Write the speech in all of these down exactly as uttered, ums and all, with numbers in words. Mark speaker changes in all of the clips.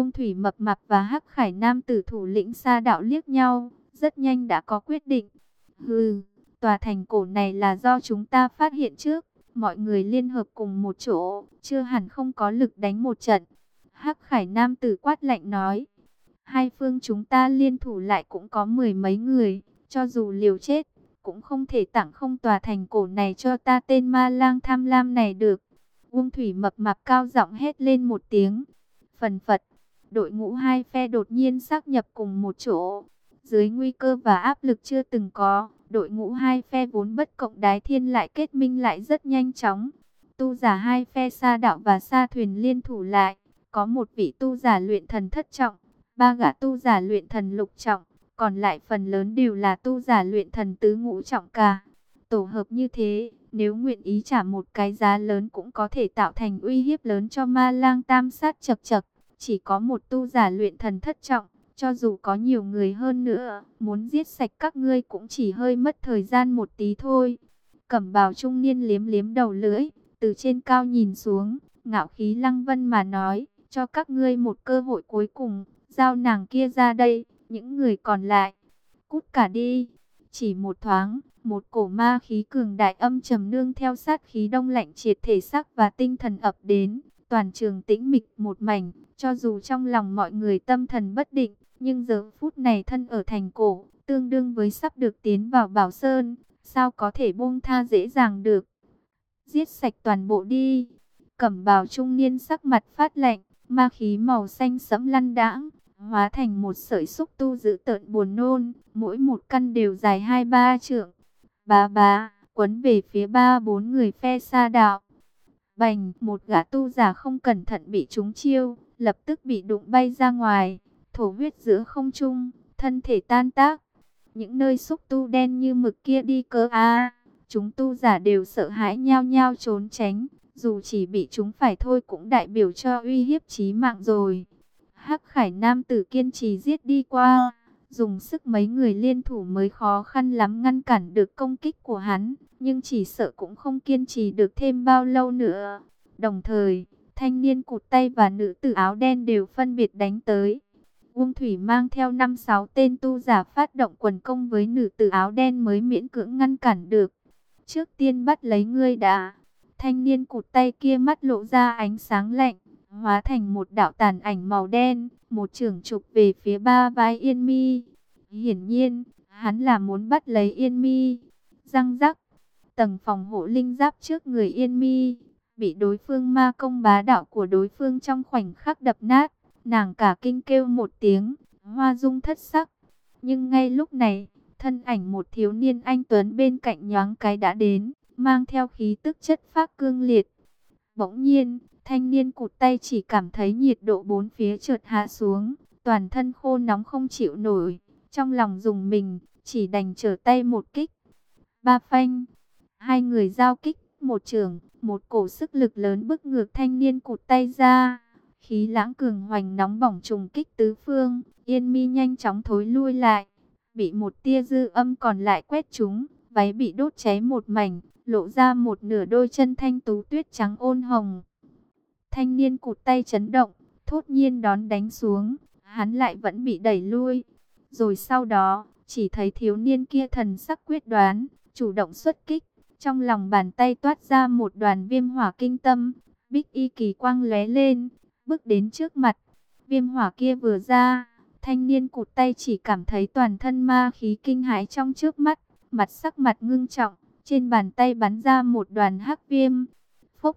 Speaker 1: Uông Thủy Mập Mạp và Hắc Khải Nam tử thủ lĩnh Sa Đạo liếc nhau, rất nhanh đã có quyết định. Hừ, tòa thành cổ này là do chúng ta phát hiện trước, mọi người liên hợp cùng một chỗ, chưa hẳn không có lực đánh một trận. Hắc Khải Nam tử quát lạnh nói, hai phương chúng ta liên thủ lại cũng có mười mấy người, cho dù liều chết, cũng không thể tặng không tòa thành cổ này cho ta tên ma lang tham lam này được. Uông Thủy Mập Mạp cao giọng hét lên một tiếng. Phần phật, đội ngũ hai phe đột nhiên sáp nhập cùng một chỗ. Dưới nguy cơ và áp lực chưa từng có, đội ngũ hai phe vốn bất cộng đái thiên lại kết minh lại rất nhanh chóng. Tu giả hai phe Sa Đạo và Sa Thuyền liên thủ lại, có một vị tu giả luyện thần thất trọng, ba gã tu giả luyện thần lục trọng, còn lại phần lớn đều là tu giả luyện thần tứ ngũ trọng cả. Tổ hợp như thế, nếu nguyện ý trả một cái giá lớn cũng có thể tạo thành uy hiếp lớn cho ma lang tam sát chật chật. Chỉ có một tu giả luyện thần thất trọng, cho dù có nhiều người hơn nữa, muốn giết sạch các ngươi cũng chỉ hơi mất thời gian một tí thôi. Cẩm bào trung niên liếm liếm đầu lưỡi, từ trên cao nhìn xuống, ngạo khí lăng vân mà nói, cho các ngươi một cơ hội cuối cùng, giao nàng kia ra đây, những người còn lại, cút cả đi. Chỉ một thoáng, một cổ ma khí cường đại âm trầm nương theo sát khí đông lạnh triệt thể xác và tinh thần ập đến, toàn trường tĩnh mịch một mảnh, cho dù trong lòng mọi người tâm thần bất định, nhưng giờ phút này thân ở thành cổ, tương đương với sắp được tiến vào Bảo Sơn, sao có thể buông tha dễ dàng được. Giết sạch toàn bộ đi. Cẩm bào trung niên sắc mặt phát lạnh, ma khí màu xanh sẫm lăn đãng, hóa thành một sợi xúc tu dữ tợn buồn nôn, mỗi một căn đều dài hai ba trượng. Bá bá, quấn về phía ba bốn người phe Sa Đạo. Bành, một gã tu giả không cẩn thận bị trúng chiêu, lập tức bị đụng bay ra ngoài, thổ huyết giữa không trung, thân thể tan tác. Những nơi xúc tu đen như mực kia đi cơ a, chúng tu giả đều sợ hãi nhao nhao trốn tránh, dù chỉ bị chúng phải thôi cũng đại biểu cho uy hiếp chí mạng rồi. Hắc Khải Nam tử kiên trì giết đi qua, dùng sức mấy người liên thủ mới khó khăn lắm ngăn cản được công kích của hắn, nhưng chỉ sợ cũng không kiên trì được thêm bao lâu nữa. Đồng thời, thanh niên cụt tay và nữ tử áo đen đều phân biệt đánh tới. Uông Thủy mang theo năm sáu tên tu giả phát động quần công với nữ tử áo đen mới miễn cưỡng ngăn cản được. Trước tiên bắt lấy ngươi đã. Thanh niên cụt tay kia mắt lộ ra ánh sáng lạnh, hóa thành một đạo tàn ảnh màu đen, một chưởng chụp về phía ba vai Yên Mi. Hiển nhiên, hắn là muốn bắt lấy Yên Mi. Răng rắc, tầng phòng hộ linh giáp trước người Yên Mi bị đối phương ma công bá đạo của đối phương trong khoảnh khắc đập nát. Nàng cả kinh kêu một tiếng, hoa dung thất sắc. Nhưng ngay lúc này, thân ảnh một thiếu niên anh tuấn bên cạnh nhoáng cái đã đến, mang theo khí tức chất phác cương liệt. Bỗng nhiên, thanh niên cụt tay chỉ cảm thấy nhiệt độ bốn phía chợt hạ xuống, toàn thân khô nóng không chịu nổi, trong lòng rùng mình, chỉ đành trở tay một kích. Ba phanh, hai người giao kích, một chưởng, một cổ sức lực lớn bức ngược thanh niên cụt tay ra. Khí lãng cường hoành nóng bỏng trùng kích tứ phương, Yên Mi nhanh chóng thối lui lại, bị một tia dư âm còn lại quét trúng, váy bị đốt cháy một mảnh, lộ ra một nửa đôi chân thanh tú tuyết trắng ôn hồng. Thanh niên cụt tay chấn động, thốt nhiên đón đánh xuống, hắn lại vẫn bị đẩy lui. Rồi sau đó, chỉ thấy thiếu niên kia thần sắc quyết đoán, chủ động xuất kích, trong lòng bàn tay toát ra một đoàn viêm hỏa kinh tâm, bích y kỳ quang lóe lên, bước đến trước mặt. Viêm hỏa kia vừa ra, thanh niên cụt tay chỉ cảm thấy toàn thân ma khí kinh hãi trong trước mắt, mặt sắc mặt ngưng trọng, trên bàn tay bắn ra một đoàn hắc viêm. Phốc.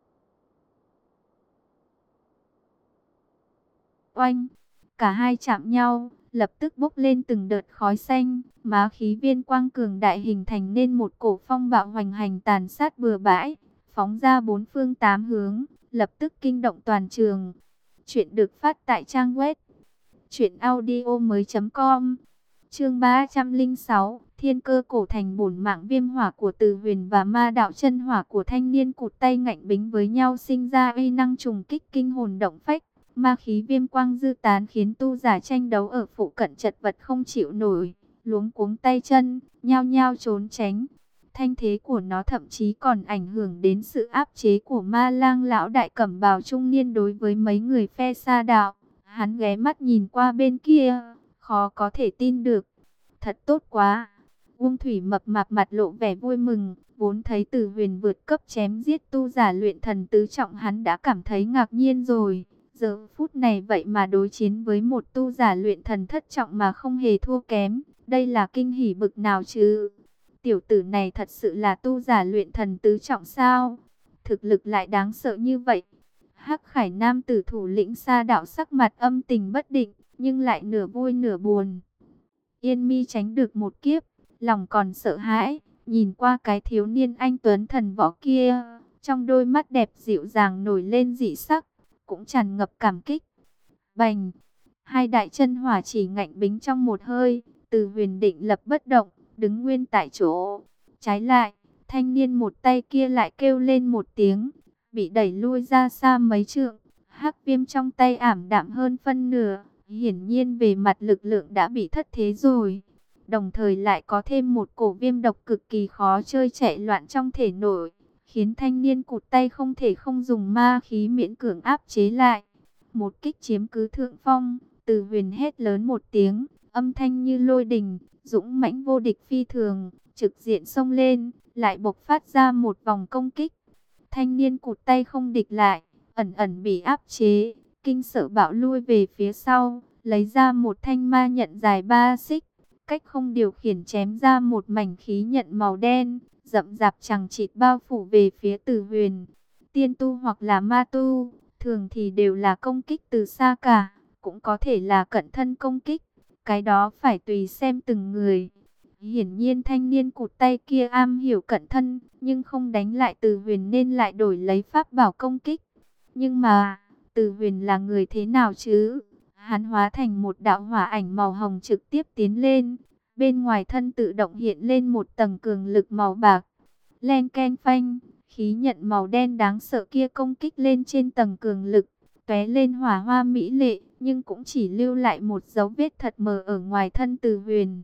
Speaker 1: Oanh, cả hai chạm nhau, lập tức bốc lên từng đợt khói xanh, má khí viên quang cường đại hình thành nên một cổ phong bạo hoành hành tàn sát bừa bãi, phóng ra bốn phương tám hướng, lập tức kinh động toàn trường. Chuyện được phát tại trang web truyện audio mới chấm com. Chương ba trăm lẻ sáu, Thiên Cơ Cổ Thành. Bổn mạng viêm hỏa của Từ Huyền và ma đạo chân hỏa của thanh niên cụt tay ngạnh bính với nhau sinh ra uy năng trùng kích kinh hồn động phách. Ma khí viêm quang dư tán khiến tu giả tranh đấu ở phụ cận chật vật không chịu nổi, luống cuống tay chân, nhao nhao trốn tránh. Thanh thế của nó thậm chí còn ảnh hưởng đến sự áp chế của ma lang lão đại cẩm bào trung niên đối với mấy người phe Sa Đạo. Hắn ghé mắt nhìn qua bên kia, khó có thể tin được. Thật tốt quá. Uông Thủy mập mạp mặt lộ vẻ vui mừng, vốn thấy Từ Huyền vượt cấp chém giết tu giả luyện thần tứ trọng hắn đã cảm thấy ngạc nhiên rồi. Giờ phút này vậy mà đối chiến với một tu giả luyện thần thất trọng mà không hề thua kém. Đây là kinh hỉ bực nào chứ? Tiểu tử này thật sự là tu giả luyện thần tứ trọng sao? Thực lực lại đáng sợ như vậy. Hắc Khải Nam tử thủ lĩnh Sa Đạo sắc mặt âm tình bất định, nhưng lại nửa vui nửa buồn. Yên Mi tránh được một kiếp, lòng còn sợ hãi, nhìn qua cái thiếu niên anh tuấn thần võ kia, trong đôi mắt đẹp dịu dàng nổi lên dị sắc, cũng tràn ngập cảm kích. Bành, hai đại chân hỏa chỉ ngạnh bính trong một hơi, Từ Huyền định lập bất động, đứng nguyên tại chỗ. Trái lại, thanh niên một tay kia lại kêu lên một tiếng, bị đẩy lui ra xa mấy trượng. Hắc viêm trong tay ảm đạm hơn phân nửa, hiển nhiên về mặt lực lượng đã bị thất thế rồi. Đồng thời lại có thêm một cổ viêm độc cực kỳ khó chơi chạy loạn trong thể nội, khiến thanh niên cụt tay không thể không dùng ma khí miễn cưỡng áp chế lại. Một kích chiếm cứ thượng phong, Từ Huyền hét lớn một tiếng, âm thanh như lôi đình, dũng mãnh vô địch phi thường, trực diện xông lên, lại bộc phát ra một vòng công kích. Thanh niên cụt tay không địch lại, ẩn ẩn bị áp chế, kinh sợ bạo lui về phía sau, lấy ra một thanh ma nhận dài ba xích, cách không điều khiển chém ra một mảnh khí nhận màu đen, rậm rạp chằng chịt bao phủ về phía Từ Huyền. Tiên tu hoặc là ma tu, thường thì đều là công kích từ xa cả, cũng có thể là cận thân công kích, cái đó phải tùy xem từng người. Hiển nhiên thanh niên cụt tay kia am hiểu cận thân, nhưng không đánh lại Từ Huyền nên lại đổi lấy pháp bảo công kích. Nhưng mà, Từ Huyền là người thế nào chứ? Hắn hóa thành một đạo hỏa ảnh màu hồng trực tiếp tiến lên. Bên ngoài thân tự động hiện lên một tầng cường lực màu bạc. Len ken phanh, khí nhận màu đen đáng sợ kia công kích lên trên tầng cường lực, tóe lên hỏa hoa mỹ lệ, nhưng cũng chỉ lưu lại một dấu vết thật mờ ở ngoài thân Từ Huyền.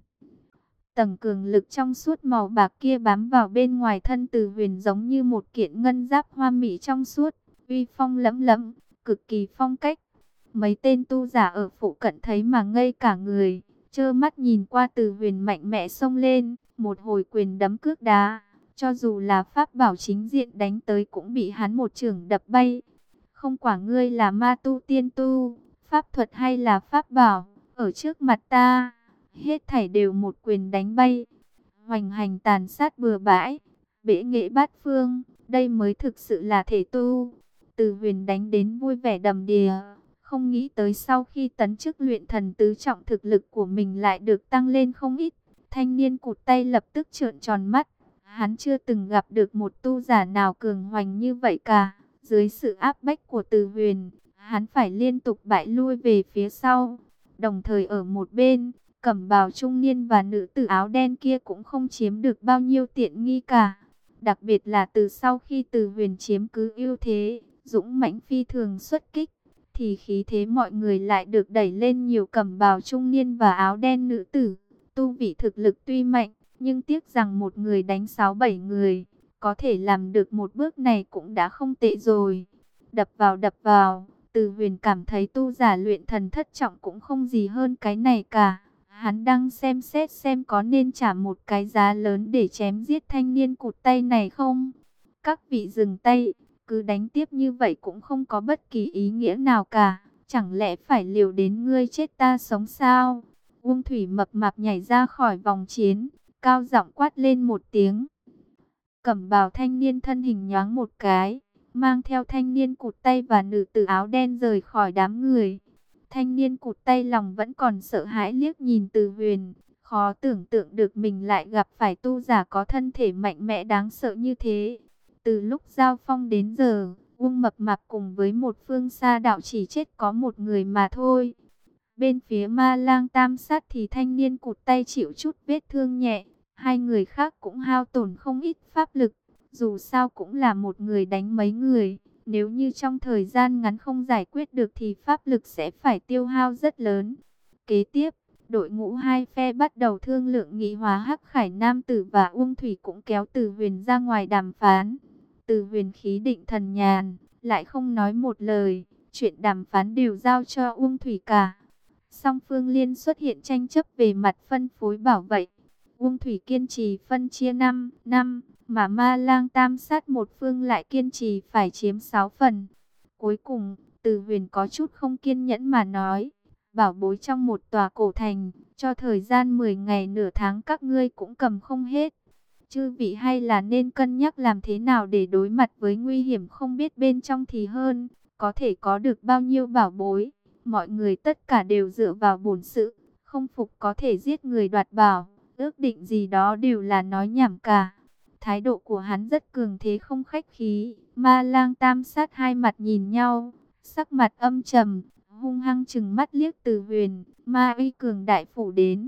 Speaker 1: Tầng cường lực trong suốt màu bạc kia bám vào bên ngoài thân Từ Huyền giống như một kiện ngân giáp hoa mỹ trong suốt, uy phong lẫm lẫm, cực kỳ phong cách. Mấy tên tu giả ở phụ cận thấy mà ngây cả người, trơ mắt nhìn qua Từ Huyền mạnh mẽ xông lên, một hồi quyền đấm cước đá, cho dù là pháp bảo chính diện đánh tới cũng bị hắn một chưởng đập bay. Không quả ngươi là ma tu tiên tu, pháp thuật hay là pháp bảo, ở trước mặt ta, hết thảy đều một quyền đánh bay. Hoành hành tàn sát bừa bãi, bể nghệ bát phương, đây mới thực sự là thể tu. Từ Huyền đánh đến vui vẻ đầm đìa, không nghĩ tới sau khi tấn chức luyện thần tứ trọng thực lực của mình lại được tăng lên không ít. Thanh niên cụt tay lập tức trợn tròn mắt, hắn chưa từng gặp được một tu giả nào cường hoành như vậy cả. Dưới sự áp bách của Từ Huyền, hắn phải liên tục bại lui về phía sau. Đồng thời ở một bên, cẩm bào trung niên và nữ tử áo đen kia cũng không chiếm được bao nhiêu tiện nghi cả. Đặc biệt là từ sau khi Từ Huyền chiếm cứ ưu thế, dũng mãnh phi thường xuất kích, thì khí thế mọi người lại được đẩy lên nhiều. Cẩm bào trung niên và áo đen nữ tử, tu vị thực lực tuy mạnh, nhưng tiếc rằng một người đánh sáu bảy người, có thể làm được một bước này cũng đã không tệ rồi. Đập vào đập vào, Từ Huyền cảm thấy tu giả luyện thần thất trọng cũng không gì hơn cái này cả. Hắn đang xem xét xem có nên trả một cái giá lớn để chém giết thanh niên cụt tay này không. Các vị dừng tay, cứ đánh tiếp như vậy cũng không có bất kỳ ý nghĩa nào cả. Chẳng lẽ phải liều đến ngươi chết ta sống sao? Uông Thủy mập mạp nhảy ra khỏi vòng chiến, cao giọng quát lên một tiếng. Cẩm bào thanh niên thân hình nhoáng một cái, mang theo thanh niên cụt tay và nữ tử áo đen rời khỏi đám người. Thanh niên cụt tay lòng vẫn còn sợ hãi liếc nhìn Từ Huyền, khó tưởng tượng được mình lại gặp phải tu giả có thân thể mạnh mẽ đáng sợ như thế. Từ lúc giao phong đến giờ, Uông mập mạp cùng với một phương Sa Đạo chỉ chết có một người mà thôi. Bên phía Ma Lang Tam Sát thì thanh niên cụt tay chịu chút vết thương nhẹ, hai người khác cũng hao tổn không ít pháp lực. Dù sao cũng là một người đánh mấy người, nếu như trong thời gian ngắn không giải quyết được thì pháp lực sẽ phải tiêu hao rất lớn. Kế tiếp, đội ngũ hai phe bắt đầu thương lượng nghị hòa. Hắc Khải Nam tử và Uông Thủy cũng kéo Từ Huyền ra ngoài đàm phán. Từ Huyền khí định thần nhàn, lại không nói một lời, Chuyện đàm phán đều giao cho Uông Thủy cả. Song phương liên xuất hiện tranh chấp về mặt phân phối bảo vệ. Uông Thủy kiên trì phân chia năm năm, mà Ma Lang Tam Sát một phương lại kiên trì phải chiếm sáu phần. Cuối cùng, Từ Huyền có chút không kiên nhẫn mà nói, bảo bối trong một tòa cổ thành, cho thời gian mười ngày nửa tháng các ngươi cũng cầm không hết. Chư vị hay là nên cân nhắc làm thế nào để đối mặt với nguy hiểm không biết bên trong thì hơn, có thể có được bao nhiêu bảo bối. Mọi người tất cả đều dựa vào bổn sự, không phục có thể giết người đoạt bảo, ước định gì đó đều là nói nhảm cả. Thái độ của hắn rất cường thế không khách khí. Ma Lang Tam Sát hai mặt nhìn nhau, sắc mặt âm trầm, hung hăng trừng mắt liếc Từ Huyền. Ma uy cường đại phủ đến.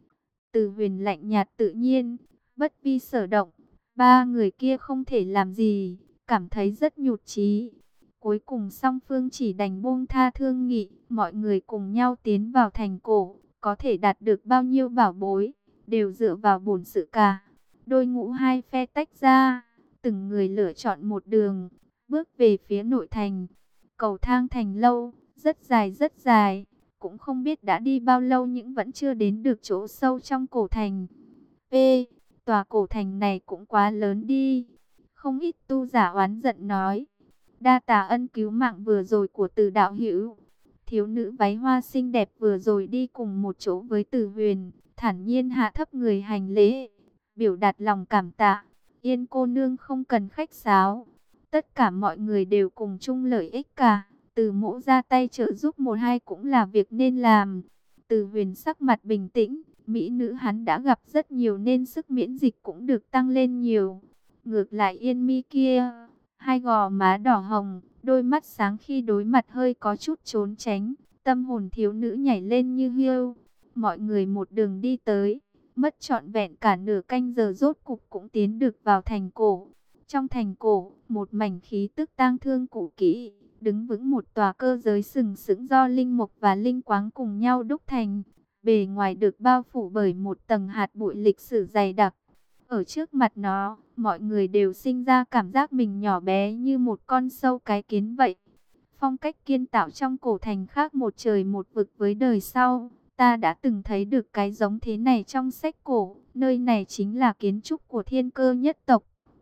Speaker 1: Từ Huyền lạnh nhạt tự nhiên, bất vi sở động. Ba người kia không thể làm gì, cảm thấy rất nhụt chí. Cuối cùng song phương chỉ đành buông tha thương nghị, mọi người cùng nhau tiến vào thành cổ, có thể đạt được bao nhiêu bảo bối, đều dựa vào bổn sự cả. Đôi ngũ hai phe tách ra, từng người lựa chọn một đường, bước về phía nội thành. Cầu thang thành lâu, rất dài rất dài, cũng không biết đã đi bao lâu nhưng vẫn chưa đến được chỗ sâu trong cổ thành. Ê, tòa cổ thành này cũng quá lớn đi, không ít tu giả oán giận nói. Đa tạ ân cứu mạng vừa rồi của Từ đạo hữu. Thiếu nữ váy hoa xinh đẹp vừa rồi đi cùng một chỗ với Từ Huyền, thản nhiên hạ thấp người hành lễ, biểu đạt lòng cảm tạ. Yên cô nương không cần khách sáo, tất cả mọi người đều cùng chung lợi ích cả. Từ mỗ ra tay trợ giúp một hai cũng là việc nên làm. Từ Huyền sắc mặt bình tĩnh, mỹ nữ hắn đã gặp rất nhiều nên sức miễn dịch cũng được tăng lên nhiều. Ngược lại Yên Mi kia, hai gò má đỏ hồng, đôi mắt sáng khi đối mặt hơi có chút trốn tránh, tâm hồn thiếu nữ nhảy lên như hiêu. Mọi người một đường đi tới, mất trọn vẹn cả nửa canh giờ rốt cục cũng tiến được vào thành cổ. Trong thành cổ, một mảnh khí tức tang thương cũ kỹ, đứng vững một tòa cơ giới sừng sững do linh mục và linh quáng cùng nhau đúc thành. Bề ngoài được bao phủ bởi một tầng hạt bụi lịch sử dày đặc. Ở trước mặt nó, mọi người đều sinh ra cảm giác mình nhỏ bé như một con sâu cái kiến vậy. Phong cách kiên tạo trong cổ thành khác một trời một vực với đời sau. Ta đã từng thấy được cái giống thế này trong sách cổ. Nơi này chính là kiến trúc của Thiên Cơ nhất tộc.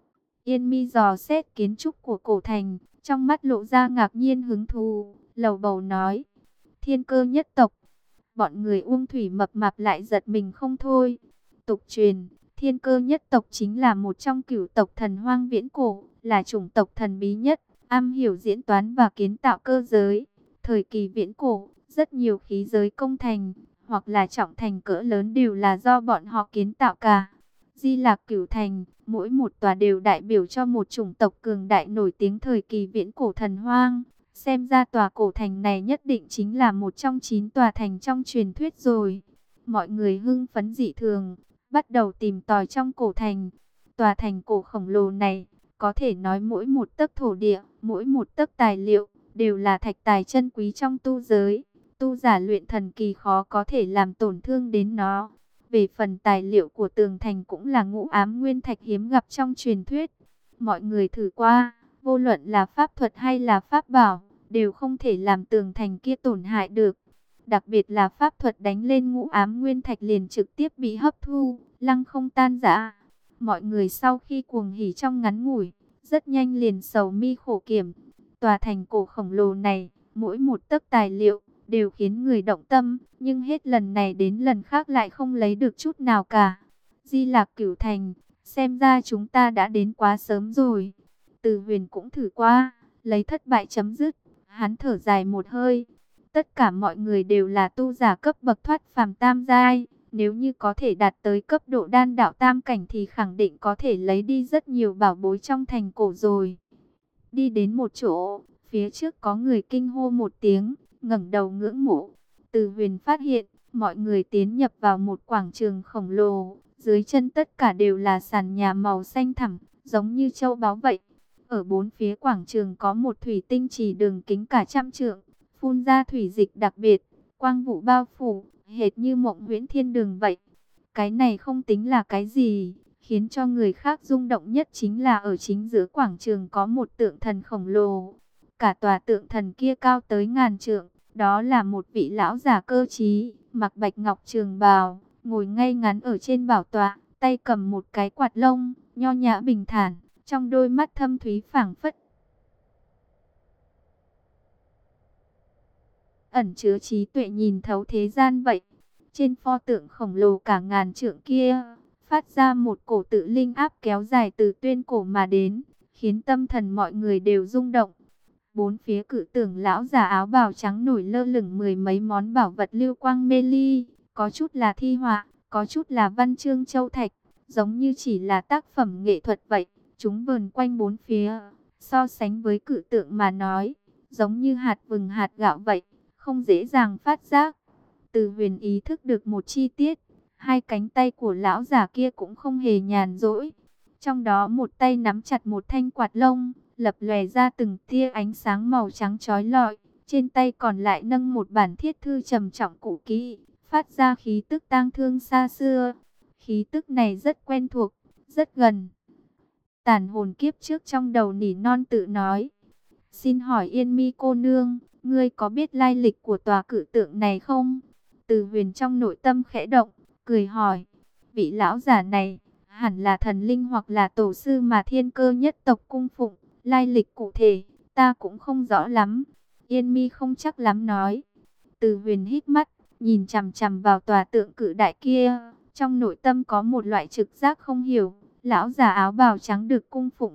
Speaker 1: Yên Mi dò xét kiến trúc của cổ thành, trong mắt lộ ra ngạc nhiên hứng thú, lầu bầu nói: Thiên Cơ nhất tộc. Bọn người Uông Thủy mập mạp lại giật mình không thôi. Tục truyền, Thiên Cơ nhất tộc chính là một trong cửu tộc thần hoang viễn cổ, là chủng tộc thần bí nhất, am hiểu diễn toán và kiến tạo cơ giới. Thời kỳ viễn cổ, rất nhiều khí giới công thành, hoặc là trọng thành cỡ lớn đều là do bọn họ kiến tạo cả. Di Lạc Cửu Thành, mỗi một tòa đều đại biểu cho một chủng tộc cường đại nổi tiếng thời kỳ viễn cổ thần hoang. Xem ra tòa cổ thành này nhất định chính là một trong chín tòa thành trong truyền thuyết rồi. Mọi người hưng phấn dị thường, bắt đầu tìm tòi trong cổ thành. Tòa thành cổ khổng lồ này, có thể nói mỗi một tấc thổ địa, mỗi một tấc tài liệu, đều là thạch tài chân quý trong tu giới. Tu giả luyện thần kỳ khó có thể làm tổn thương đến nó. Về phần tài liệu của tường thành cũng là ngũ ám nguyên thạch hiếm gặp trong truyền thuyết. Mọi người thử qua, vô luận là pháp thuật hay là pháp bảo, đều không thể làm tường thành kia tổn hại được. Đặc biệt là pháp thuật đánh lên ngũ ám nguyên thạch liền trực tiếp bị hấp thu, lăng không tan rã. Mọi người sau khi cuồng hỉ trong ngắn ngủi, rất nhanh liền sầu mi khổ kiểm. Tòa thành cổ khổng lồ này, mỗi một tấc tài liệu đều khiến người động tâm, nhưng hết lần này đến lần khác lại không lấy được chút nào cả. Di Lạc Cửu Thành, xem ra chúng ta đã đến quá sớm rồi. Từ Huyền cũng thử qua, lấy thất bại chấm dứt. Hắn thở dài một hơi. Tất cả mọi người đều là tu giả cấp bậc thoát phàm tam giai. Nếu như có thể đạt tới cấp độ đan đạo tam cảnh thì khẳng định có thể lấy đi rất nhiều bảo bối trong thành cổ rồi. Đi đến một chỗ, phía trước có người kinh hô một tiếng, ngẩng đầu ngưỡng mộ. Từ Huyền phát hiện, mọi người tiến nhập vào một quảng trường khổng lồ. Dưới chân tất cả đều là sàn nhà màu xanh thẳm, giống như châu báu vậy. Ở bốn phía quảng trường có một thủy tinh chỉ đường kính cả trăm trượng, phun ra thủy dịch đặc biệt, quang vụ bao phủ, hệt như mộng huyễn thiên đường vậy. Cái này không tính là cái gì, khiến cho người khác rung động nhất chính là ở chính giữa quảng trường có một tượng thần khổng lồ. cả tòa tượng thần kia cao tới ngàn trượng. Đó là một vị lão già cơ trí, mặc bạch ngọc trường bào, ngồi ngay ngắn ở trên bảo tọa, tay cầm một cái quạt lông, nho nhã bình thản, trong đôi mắt thâm thúy phảng phất ẩn chứa trí tuệ nhìn thấu thế gian vậy. Trên pho tượng khổng lồ cả ngàn trượng kia, phát ra một cổ tự linh áp kéo dài từ tuyên cổ mà đến, khiến tâm thần mọi người đều rung động. Bốn phía cự tượng lão già áo bào trắng nổi lơ lửng mười mấy món bảo vật lưu quang mê ly, có chút là thi họa, có chút là văn chương châu thạch, giống như chỉ là tác phẩm nghệ thuật vậy. Chúng vờn quanh bốn phía, so sánh với cự tượng mà nói, giống như hạt vừng hạt gạo vậy, không dễ dàng phát giác. Từ Huyền ý thức được một chi tiết, hai cánh tay của lão già kia cũng không hề nhàn rỗi. Trong đó một tay nắm chặt một thanh quạt lông, lập lòe ra từng tia ánh sáng màu trắng chói lọi. Trên tay còn lại nâng một bản thiết thư trầm trọng cũ kỹ, phát ra khí tức tang thương xa xưa. Khí tức này rất quen thuộc, rất gần. Tàn hồn kiếp trước trong đầu nỉ non tự nói. Xin hỏi Yên Mi cô nương, ngươi có biết lai lịch của tòa cự tượng này không? Từ Huyền trong nội tâm khẽ động, cười hỏi. Vị lão giả này, hẳn là thần linh hoặc là tổ sư mà Thiên Cơ nhất tộc cung phụng. Lai lịch cụ thể, ta cũng không rõ lắm. Yên Mi không chắc lắm nói. Từ Huyền hít mắt, nhìn chằm chằm vào tòa tượng cự đại kia. Trong nội tâm có một loại trực giác không hiểu. Lão già áo bào trắng được cung phụng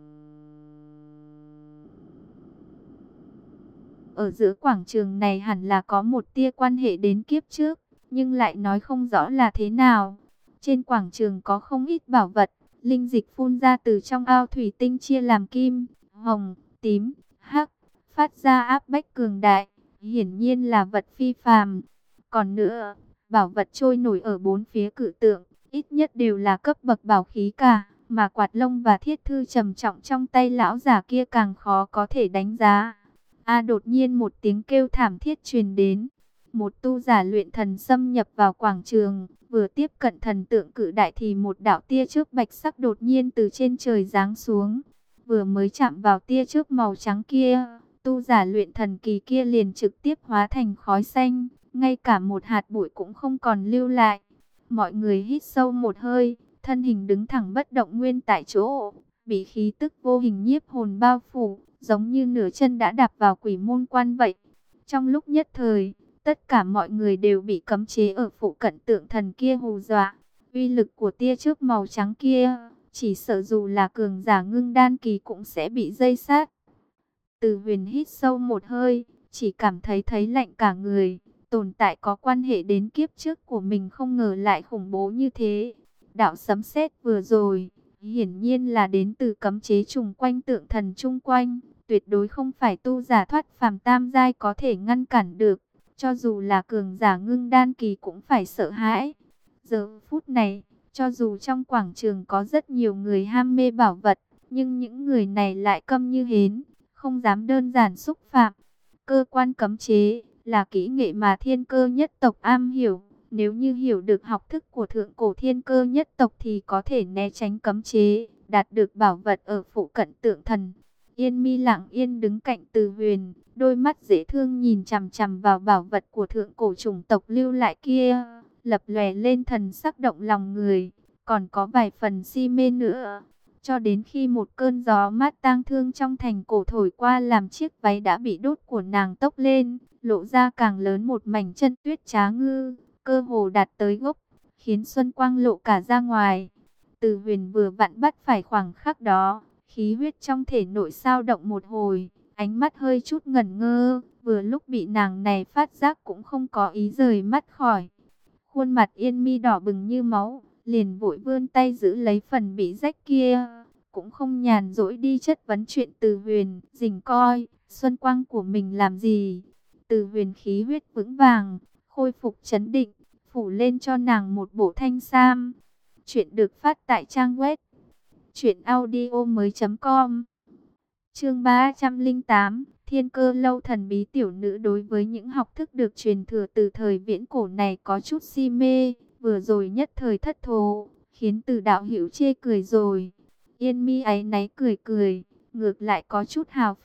Speaker 1: ở giữa quảng trường này hẳn là có một tia quan hệ đến kiếp trước, nhưng lại nói không rõ là thế nào. Trên quảng trường có không ít bảo vật, linh dịch phun ra từ trong ao thủy tinh chia làm kim, hồng, tím, hắc, phát ra áp bách cường đại, hiển nhiên là vật phi phàm. Còn nữa, bảo vật trôi nổi ở bốn phía cự tượng, ít nhất đều là cấp bậc bảo khí cả, mà quạt lông và thiết thư trầm trọng trong tay lão già kia càng khó có thể đánh giá. A đột nhiên một tiếng kêu thảm thiết truyền đến. Một tu giả luyện thần xâm nhập vào quảng trường, vừa tiếp cận thần tượng cự đại thì một đạo tia chớp bạch sắc đột nhiên từ trên trời giáng xuống. Vừa mới chạm vào tia chớp màu trắng kia, tu giả luyện thần kỳ kia liền trực tiếp hóa thành khói xanh, ngay cả một hạt bụi cũng không còn lưu lại. Mọi người hít sâu một hơi, thân hình đứng thẳng bất động nguyên tại chỗ, bị khí tức vô hình nhiếp hồn bao phủ, giống như nửa chân đã đạp vào quỷ môn quan vậy. Trong lúc nhất thời, tất cả mọi người đều bị cấm chế ở phụ cận tượng thần kia hù dọa. Uy lực của tia chớp màu trắng kia, chỉ sợ dù là cường giả ngưng đan kỳ cũng sẽ bị dây sát. Từ Huyền hít sâu một hơi, chỉ cảm thấy thấy lạnh cả người. Tồn tại có quan hệ đến kiếp trước của mình không ngờ lại khủng bố như thế. Đạo sấm sét vừa rồi, hiển nhiên là đến từ cấm chế trùng quanh tượng thần chung quanh. Tuyệt đối không phải tu giả thoát phàm tam giai có thể ngăn cản được. Cho dù là cường giả ngưng đan kỳ cũng phải sợ hãi. Giờ phút này, cho dù trong quảng trường có rất nhiều người ham mê bảo vật, nhưng những người này lại câm như hến, không dám đơn giản xúc phạm. Cơ quan cấm chế là kỹ nghệ mà Thiên Cơ nhất tộc am hiểu. Nếu như hiểu được học thức của thượng cổ Thiên Cơ nhất tộc thì có thể né tránh cấm chế, đạt được bảo vật ở phụ cận tượng thần. Yên Mi lặng yên đứng cạnh Từ Huyền, đôi mắt dễ thương nhìn chằm chằm vào bảo vật của thượng cổ chủng tộc lưu lại kia, lập lòe lên thần sắc động lòng người, còn có vài phần si mê nữa. Cho đến khi một cơn gió mát tang thương trong thành cổ thổi qua làm chiếc váy đã bị đốt của nàng tốc lên, lộ ra càng lớn một mảnh chân tuyết trá ngư, cơ hồ đạt tới gốc, khiến xuân quang lộ cả ra ngoài. Từ Huyền vừa vặn bắt phải khoảng khắc đó, khí huyết trong thể nội sao động một hồi, ánh mắt hơi chút ngẩn ngơ, vừa lúc bị nàng này phát giác cũng không có ý rời mắt khỏi. Khuôn mặt Yên Mi đỏ bừng như máu, liền vội vươn tay giữ lấy phần bị rách kia, cũng không nhàn rỗi đi chất vấn chuyện Từ Huyền, rình coi, xuân quang của mình làm gì. Từ Huyền khí huyết vững vàng, khôi phục trấn định, phủ lên cho nàng một bộ thanh sam. Chuyện được phát tại trang web truyện audio mới chấm com. Chương ba trăm lẻ tám, Thiên Cơ lâu thần bí tiểu nữ đối với những học thức được truyền thừa từ thời viễn cổ này có chút si mê, vừa rồi nhất thời thất thố, khiến Từ đạo hữu chê cười rồi. Yên Mi áy náy cười cười, ngược lại có chút hào phóng,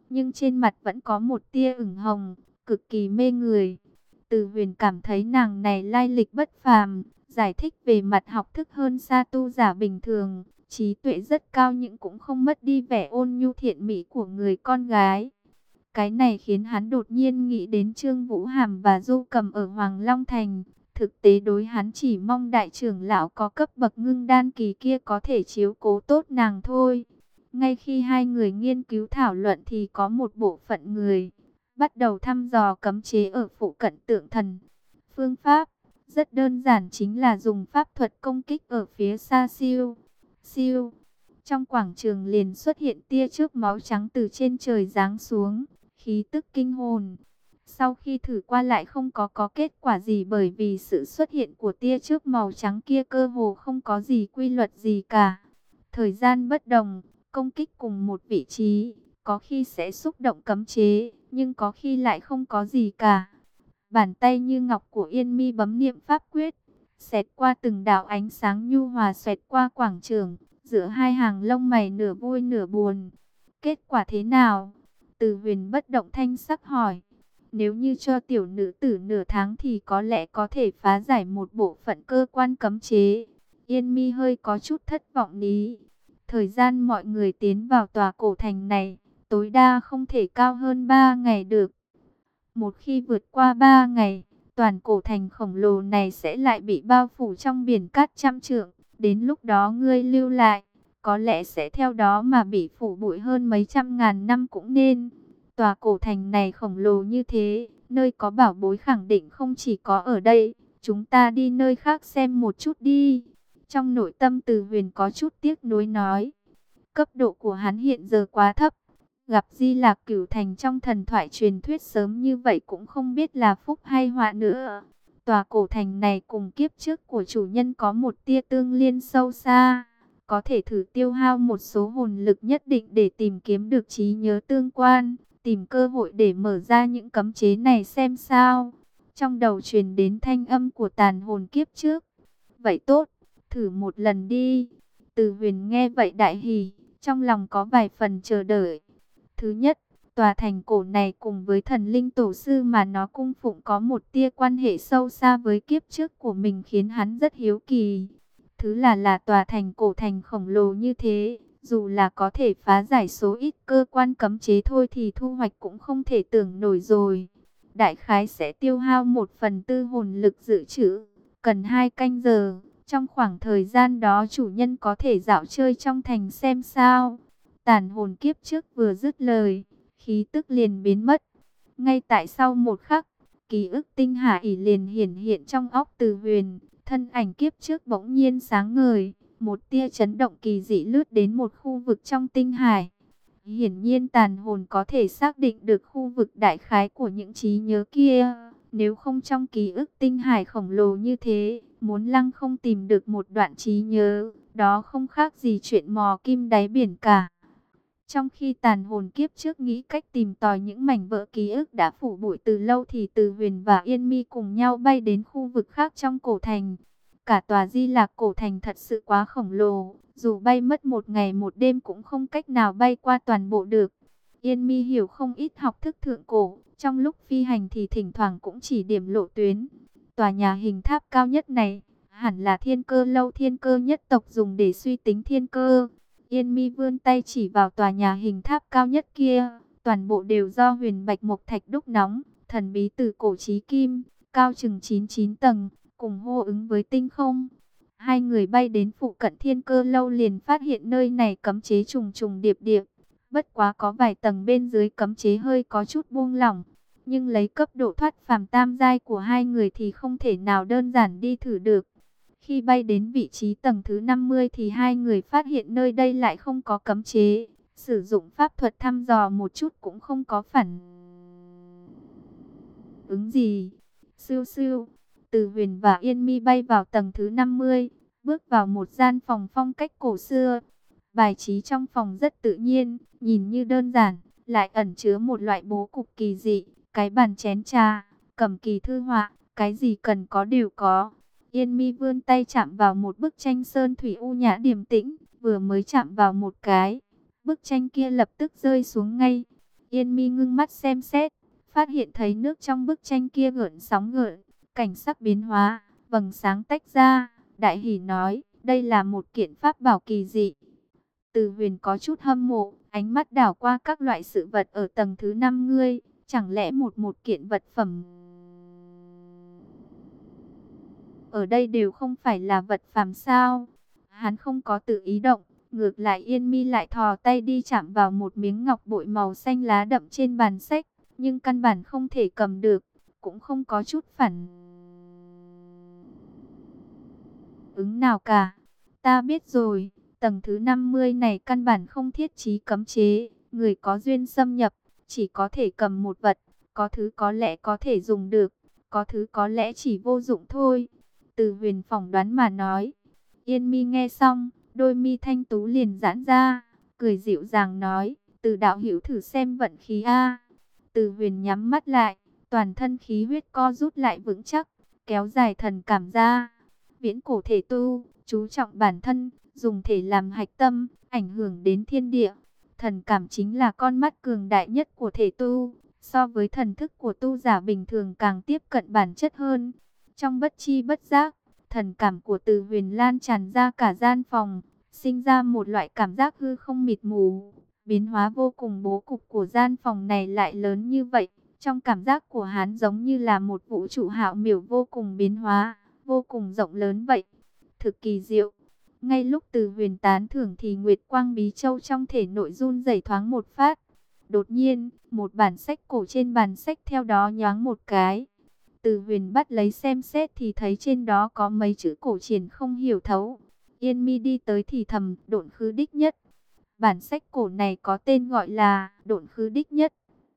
Speaker 1: nhưng trên mặt vẫn có một tia ửng hồng, cực kỳ mê người. Từ Huyền cảm thấy nàng này lai lịch bất phàm, giải thích về mặt học thức hơn xa tu giả bình thường, trí tuệ rất cao nhưng cũng không mất đi vẻ ôn nhu thiện mỹ của người con gái. Cái này khiến hắn đột nhiên nghĩ đến Trương Vũ Hàm và Du Cầm ở Hoàng Long Thành. Thực tế đối hắn chỉ mong đại trưởng lão có cấp bậc ngưng đan kỳ kia có thể chiếu cố tốt nàng thôi. Ngay khi hai người nghiên cứu thảo luận thì có một bộ phận người bắt đầu thăm dò cấm chế ở phụ cận tượng thần. Phương pháp rất đơn giản, chính là dùng pháp thuật công kích ở phía xa. Siêu, siêu. Trong quảng trường liền xuất hiện tia chớp máu trắng từ trên trời giáng xuống, khí tức kinh hồn. Sau khi thử qua lại không có có kết quả gì, bởi vì sự xuất hiện của tia chớp màu trắng kia cơ hồ không có gì quy luật gì cả. Thời gian bất đồng, công kích cùng một vị trí, có khi sẽ xúc động cấm chế, nhưng có khi lại không có gì cả. Bàn tay như ngọc của Yên Mi bấm niệm pháp quyết, xẹt qua từng đạo ánh sáng nhu hòa xoẹt qua quảng trường, giữa hai hàng lông mày nửa vui nửa buồn. Kết quả thế nào? Từ Huyền bất động thanh sắc hỏi. Nếu như cho tiểu nữ tử nửa tháng thì có lẽ có thể phá giải một bộ phận cơ quan cấm chế. Yên Mi hơi có chút thất vọng ní. Thời gian mọi người tiến vào tòa cổ thành này, tối đa không thể cao hơn ba ngày được. Một khi vượt qua ba ngày, toàn cổ thành khổng lồ này sẽ lại bị bao phủ trong biển cát trăm trượng. Đến lúc đó ngươi lưu lại, có lẽ sẽ theo đó mà bị phủ bụi hơn mấy trăm ngàn năm cũng nên. Tòa cổ thành này khổng lồ như thế, nơi có bảo bối khẳng định không chỉ có ở đây. Chúng ta đi nơi khác xem một chút đi. Trong nội tâm Từ Huyền có chút tiếc nuối nói. Cấp độ của hắn hiện giờ quá thấp. Gặp Di Lạc Cửu Thành trong thần thoại truyền thuyết sớm như vậy cũng không biết là phúc hay họa nữa. Tòa cổ thành này cùng kiếp trước của chủ nhân có một tia tương liên sâu xa. Có thể thử tiêu hao một số hồn lực nhất định để tìm kiếm được trí nhớ tương quan. Tìm cơ hội để mở ra những cấm chế này xem sao. Trong đầu truyền đến thanh âm của tàn hồn kiếp trước. Vậy tốt, thử một lần đi. Từ Huyền nghe vậy đại hỉ, trong lòng có vài phần chờ đợi. Thứ nhất, tòa thành cổ này cùng với thần linh tổ sư mà nó cung phụng có một tia quan hệ sâu xa với kiếp trước của mình khiến hắn rất hiếu kỳ. Thứ là là tòa thành cổ thành khổng lồ như thế, dù là có thể phá giải số ít cơ quan cấm chế thôi thì thu hoạch cũng không thể tưởng nổi rồi. Đại khái sẽ tiêu hao một phần tư hồn lực dự trữ, cần hai canh giờ. Trong khoảng thời gian đó chủ nhân có thể dạo chơi trong thành xem sao. Tàn hồn kiếp trước vừa dứt lời, khí tức liền biến mất. Ngay tại sau một khắc, ký ức tinh hà ỷ liền hiển hiện trong óc Từ Huyền. Thân ảnh kiếp trước bỗng nhiên sáng ngời, một tia chấn động kỳ dị lướt đến một khu vực trong tinh hải. Hiển nhiên tàn hồn có thể xác định được khu vực đại khái của những trí nhớ kia. Nếu không trong ký ức tinh hải khổng lồ như thế, muốn lăng không tìm được một đoạn trí nhớ, đó không khác gì chuyện mò kim đáy biển cả. Trong khi tàn hồn kiếp trước nghĩ cách tìm tòi những mảnh vỡ ký ức đã phủ bụi từ lâu thì Từ Huyền và Yên Mi cùng nhau bay đến khu vực khác trong cổ thành. Cả tòa Di Lạc cổ thành thật sự quá khổng lồ, dù bay mất một ngày một đêm cũng không cách nào bay qua toàn bộ được. Yên Mi hiểu không ít học thức thượng cổ, trong lúc phi hành thì thỉnh thoảng cũng chỉ điểm lộ tuyến. Tòa nhà hình tháp cao nhất này, hẳn là Thiên Cơ Lâu Thiên Cơ nhất tộc dùng để suy tính thiên cơ. Yên Mi vươn tay chỉ vào tòa nhà hình tháp cao nhất kia, toàn bộ đều do huyền bạch mộc thạch đúc nóng, thần bí từ cổ chí kim, cao chừng chín mươi chín tầng, cùng hô ứng với tinh không. Hai người bay đến phụ cận Thiên Cơ Lâu liền phát hiện nơi này cấm chế trùng trùng điệp điệp, bất quá có vài tầng bên dưới cấm chế hơi có chút buông lỏng, nhưng lấy cấp độ thoát phàm tam giai của hai người thì không thể nào đơn giản đi thử được. Khi bay đến vị trí tầng thứ năm mươi thì hai người phát hiện nơi đây lại không có cấm chế. Sử dụng pháp thuật thăm dò một chút cũng không có phản ứng gì. Siêu siêu, Từ Huyền và Yên Mi bay vào tầng thứ năm mươi, bước vào một gian phòng phong cách cổ xưa. Bài trí trong phòng rất tự nhiên, nhìn như đơn giản, lại ẩn chứa một loại bố cục kỳ dị. Cái bàn chén trà, cầm kỳ thư họa, cái gì cần có đều có. Yên Mi vươn tay chạm vào một bức tranh sơn thủy u nhã điềm tĩnh, vừa mới chạm vào một cái, bức tranh kia lập tức rơi xuống ngay. Yên Mi ngưng mắt xem xét, phát hiện thấy nước trong bức tranh kia gợn sóng gợn, cảnh sắc biến hóa, vầng sáng tách ra, đại hỉ nói, đây là một kiện pháp bảo kỳ dị. Từ Huyền có chút hâm mộ, ánh mắt đảo qua các loại sự vật ở tầng thứ năm mươi, chẳng lẽ một một kiện vật phẩm ở đây đều không phải là vật phàm sao? Hắn không có tự ý động, ngược lại Yên Mi lại thò tay đi chạm vào một miếng ngọc bội màu xanh lá đậm trên bàn sách, nhưng căn bản không thể cầm được, cũng không có chút phản ứng nào cả. Ta biết rồi, tầng thứ năm mươi này căn bản không thiết trí cấm chế, người có duyên xâm nhập, chỉ có thể cầm một vật, có thứ có lẽ có thể dùng được, có thứ có lẽ chỉ vô dụng thôi. Từ Huyền phỏng đoán mà nói. Yên Mi nghe xong, đôi mi thanh tú liền giãn ra, cười dịu dàng nói, Từ đạo hữu thử xem vận khí a. Từ Huyền nhắm mắt lại, toàn thân khí huyết co rút lại vững chắc, kéo dài thần cảm ra. Viễn cổ thể tu, chú trọng bản thân, dùng thể làm hạch tâm, ảnh hưởng đến thiên địa. Thần cảm chính là con mắt cường đại nhất của thể tu, so với thần thức của tu giả bình thường càng tiếp cận bản chất hơn. Trong bất chi bất giác, thần cảm của Từ Huyền lan tràn ra cả gian phòng, sinh ra một loại cảm giác hư không mịt mù. Biến hóa vô cùng bố cục của gian phòng này lại lớn như vậy, trong cảm giác của hắn giống như là một vũ trụ hạo miểu vô cùng biến hóa, vô cùng rộng lớn vậy. Thực kỳ diệu. Ngay lúc Từ Huyền tán thưởng thì Nguyệt Quang Bí Châu trong thể nội run rẩy thoáng một phát. Đột nhiên, một bản sách cổ trên bàn sách theo đó nhoáng một cái. Từ Huyền bắt lấy xem xét thì thấy trên đó có mấy chữ cổ truyền không hiểu thấu. Yên Mi đi tới thì thầm, Độn Khứ Đích Nhất. Bản sách cổ này có tên gọi là Độn Khứ Đích Nhất.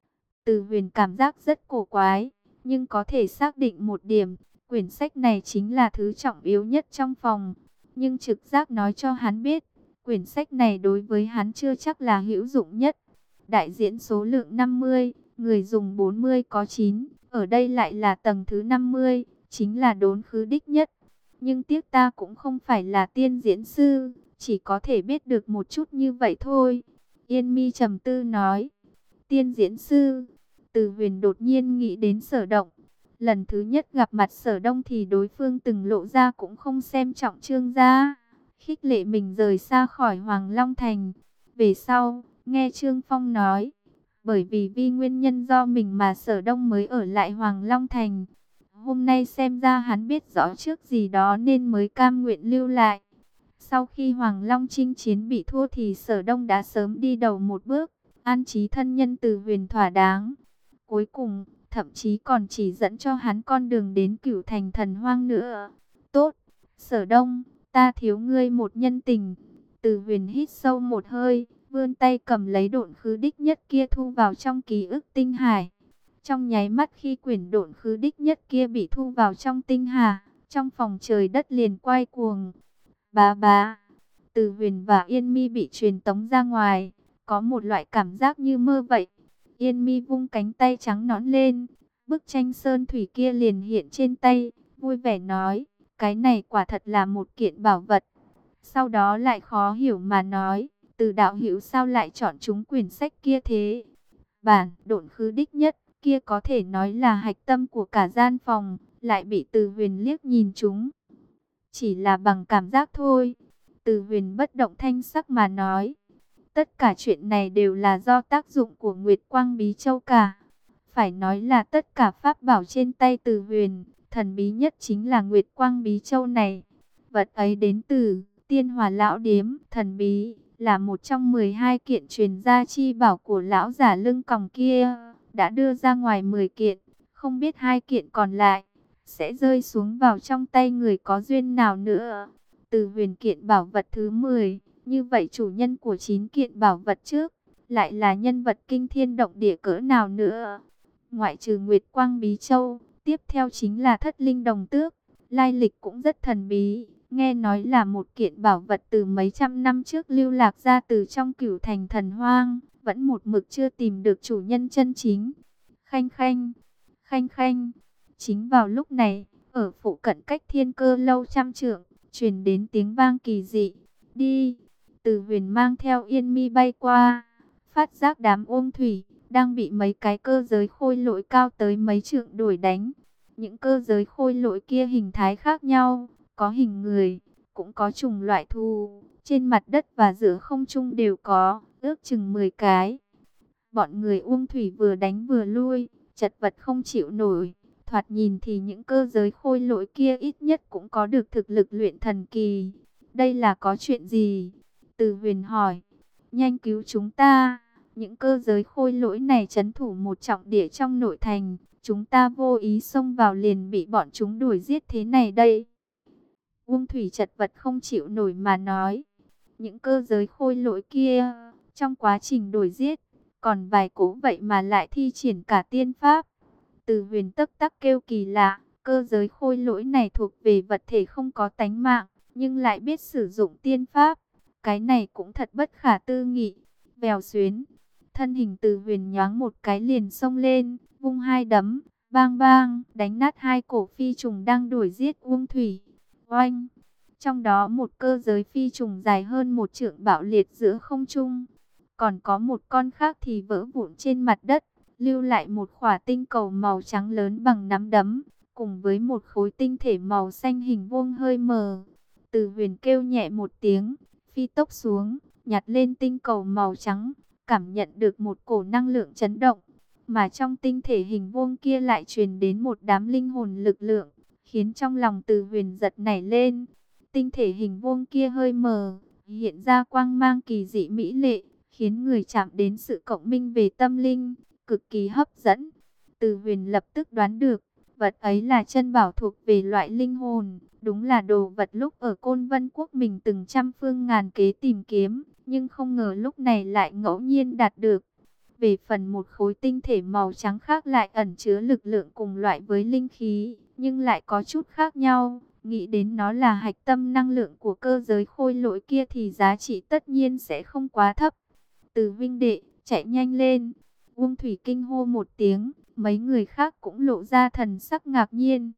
Speaker 1: Từ Huyền cảm giác rất cổ quái, nhưng có thể xác định một điểm, quyển sách này chính là thứ trọng yếu nhất trong phòng. Nhưng trực giác nói cho hắn biết, quyển sách này đối với hắn chưa chắc là hữu dụng nhất. Đại diễn số lượng năm mươi, người dùng bốn mươi có chín, ở đây lại là tầng thứ năm mươi, chính là Đốn Khứ Đích Nhất. Nhưng tiếc ta cũng không phải là tiên diễn sư, chỉ có thể biết được một chút như vậy thôi. Yên Mi trầm tư nói, tiên diễn sư. Từ Huyền đột nhiên nghĩ đến Sở Động. Lần thứ nhất gặp mặt Sở Đông thì đối phương từng lộ ra cũng không xem trọng Trương gia, khích lệ mình rời xa khỏi Hoàng Long Thành. Về sau, nghe Trương Phong nói, bởi vì vì nguyên nhân do mình mà Sở Đông mới ở lại Hoàng Long Thành. Hôm nay xem ra hắn biết rõ trước gì đó nên mới cam nguyện lưu lại. Sau khi Hoàng Long chinh chiến bị thua thì Sở Đông đã sớm đi đầu một bước, an trí thân nhân Từ Huyền thỏa đáng. Cuối cùng, thậm chí còn chỉ dẫn cho hắn con đường đến Cửu Thành Thần Hoang nữa. Tốt, Sở Đông, ta thiếu ngươi một nhân tình. Từ Huyền hít sâu một hơi, vươn tay cầm lấy Độn Khứ Đích Nhất kia thu vào trong ký ức tinh hải. Trong nháy mắt khi quyển Độn Khứ Đích Nhất kia bị thu vào trong tinh hà, trong phòng trời đất liền quay cuồng. Bá bá, Từ Huyền và Yên Mi bị truyền tống ra ngoài, có một loại cảm giác như mơ vậy. Yên Mi vung cánh tay trắng nõn lên, bức tranh sơn thủy kia liền hiện trên tay, vui vẻ nói, cái này quả thật là một kiện bảo vật. Sau đó lại khó hiểu mà nói, Từ đạo hữu sao lại chọn chúng quyển sách kia thế? Bản Độn Khứ Đích Nhất kia có thể nói là hạch tâm của cả gian phòng, lại bị Từ Huyền liếc nhìn chúng. Chỉ là bằng cảm giác thôi. Từ Huyền bất động thanh sắc mà nói, tất cả chuyện này đều là do tác dụng của Nguyệt Quang Bí Châu cả. Phải nói là tất cả pháp bảo trên tay Từ Huyền, thần bí nhất chính là Nguyệt Quang Bí Châu này. Vật ấy đến từ Tiên Hòa Lão Điếm, thần bí, là một trong mười hai kiện truyền gia chi bảo của lão giả lưng còng kia. Đã đưa ra ngoài mười kiện, không biết hai kiện còn lại sẽ rơi xuống vào trong tay người có duyên nào nữa. Từ Huyền kiện bảo vật thứ mười, như vậy chủ nhân của chín kiện bảo vật trước lại là nhân vật kinh thiên động địa cỡ nào nữa? Ngoại trừ Nguyệt Quang Bí Châu, tiếp theo chính là Thất Linh Đồng Tước, lai lịch cũng rất thần bí, nghe nói là một kiện bảo vật từ mấy trăm năm trước lưu lạc ra từ trong Cửu Thành Thần Hoang, vẫn một mực chưa tìm được chủ nhân chân chính. Khanh khanh, khanh khanh. Chính vào lúc này, ở phụ cận cách Thiên Cơ lâu trăm trượng, truyền đến tiếng vang kỳ dị. Đi. Từ Huyền mang theo Yên Mi bay qua, phát giác đám ôn thủy, đang bị mấy cái cơ giới khôi lỗi cao tới mấy trượng đuổi đánh. Những cơ giới khôi lỗi kia hình thái khác nhau, có hình người, cũng có chủng loại thú, trên mặt đất và giữa không trung đều có, ước chừng mười cái. Bọn người Uông Thủy vừa đánh vừa lui, chật vật không chịu nổi. Thoạt nhìn thì những cơ giới khôi lỗi kia ít nhất cũng có được thực lực luyện thần kỳ. Đây là có chuyện gì? Từ Huyền hỏi. Nhanh cứu chúng ta. Những cơ giới khôi lỗi này trấn thủ một trọng địa trong nội thành. Chúng ta vô ý xông vào liền bị bọn chúng đuổi giết thế này đây. Uông Thủy chật vật không chịu nổi mà nói. Những cơ giới khôi lỗi kia, trong quá trình đuổi giết, còn vài cố vậy mà lại thi triển cả tiên pháp. Từ Huyền tấp tắc kêu kỳ lạ, cơ giới khôi lỗi này thuộc về vật thể không có tánh mạng, nhưng lại biết sử dụng tiên pháp. Cái này cũng thật bất khả tư nghị. Vèo xuyến, thân hình Từ Huyền nhoáng một cái liền xông lên, vung hai đấm, bang bang, đánh nát hai cổ phi trùng đang đuổi giết Uông Thủy. Oanh! Trong đó một cơ giới phi trùng dài hơn một trượng bạo liệt giữa không trung. Còn có một con khác thì vỡ vụn trên mặt đất, lưu lại một khỏa tinh cầu màu trắng lớn bằng nắm đấm, cùng với một khối tinh thể màu xanh hình vuông hơi mờ. Từ Huyền kêu nhẹ một tiếng, phi tốc xuống, nhặt lên tinh cầu màu trắng, cảm nhận được một cổ năng lượng chấn động. Mà trong tinh thể hình vuông kia lại truyền đến một đám linh hồn lực lượng, khiến trong lòng Từ Huyền giật nảy lên. Tinh thể hình vuông kia hơi mờ, hiện ra quang mang kỳ dị mỹ lệ, khiến người chạm đến sự cộng minh về tâm linh, cực kỳ hấp dẫn. Từ Huyền lập tức đoán được, vật ấy là chân bảo thuộc về loại linh hồn, đúng là đồ vật lúc ở Côn Vân Quốc mình từng trăm phương ngàn kế tìm kiếm, nhưng không ngờ lúc này lại ngẫu nhiên đạt được. Về phần một khối tinh thể màu trắng khác lại ẩn chứa lực lượng cùng loại với linh khí, nhưng lại có chút khác nhau. Nghĩ đến nó là hạch tâm năng lượng của cơ giới khôi lỗi kia thì giá trị tất nhiên sẽ không quá thấp. Từ huynh đệ, chạy nhanh lên. Uông Thủy kinh hô một tiếng, mấy người khác cũng lộ ra thần sắc ngạc nhiên.